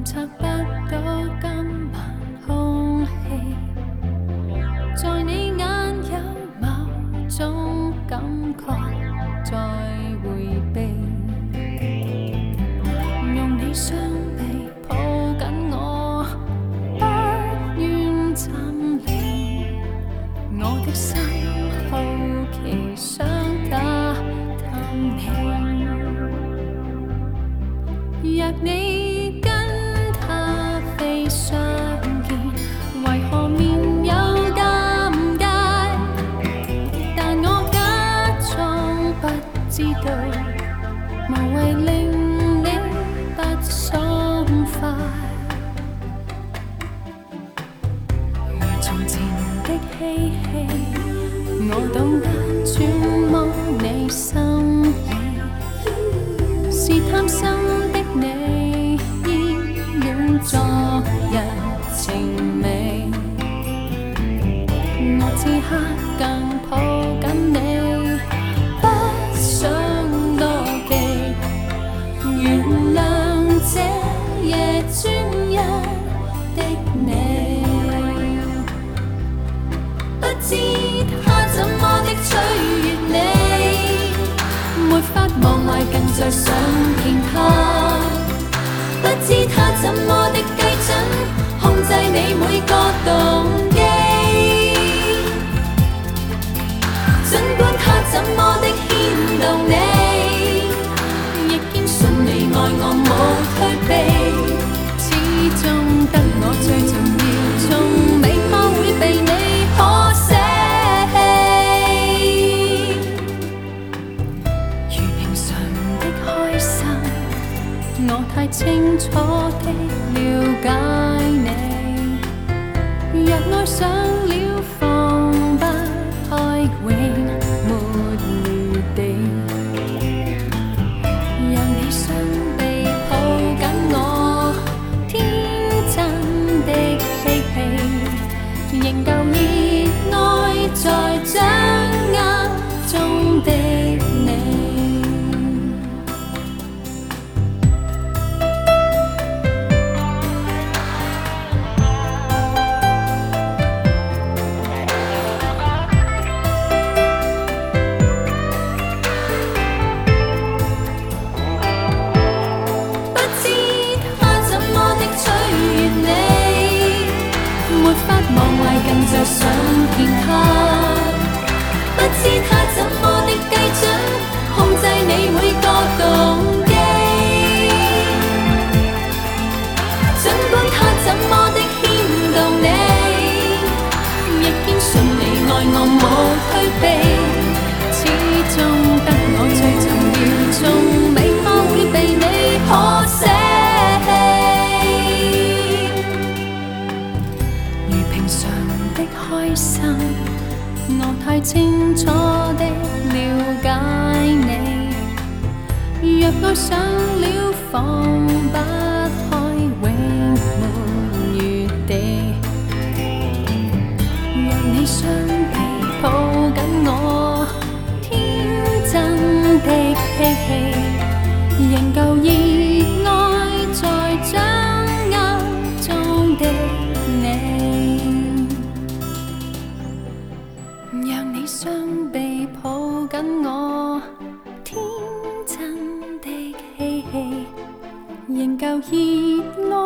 察不到今晚空氣，在你眼有某種感覺在迴避，用你雙臂抱緊我，不願暫離，我的心好奇想打探你，若你跟他非相見，為何面有尷尬？但我假裝不知道，無謂令你不爽快。如從前的嬉戲，我懂得揣摩你心理，是貪心的你依戀昨日情味，我此刻更抱緊你，不想多記，原諒這夜專一的你，不知他怎麼的取悅你，沒法忘懷更再想見他，不知他怎麼的計準，控制你每個動機，儘管他怎麼的牽動你，亦堅信你愛我無退避，始終得我最重要，從未怕會被你可捨棄。如平常的開心，我太清楚的了解你，若愛上了放不開，永沒餘地，讓你雙臂抱緊我，天真的嬉戲，仍舊熱愛在掌握中的你。更再想見他，不知他怎麼的計準，控制你每個動機，儘管他怎麼的牽動你，亦堅信你愛我無退避，始終得我最重要，從未怕會被你可捨棄。如平常的開心，我太清楚的了解你，若愛上了放不開，永沒餘地，讓你雙臂抱緊我，天真的嬉戲，仍舊熱愛在掌握中的你，讓你雙臂抱緊我，天真的嬉戲，仍舊熱愛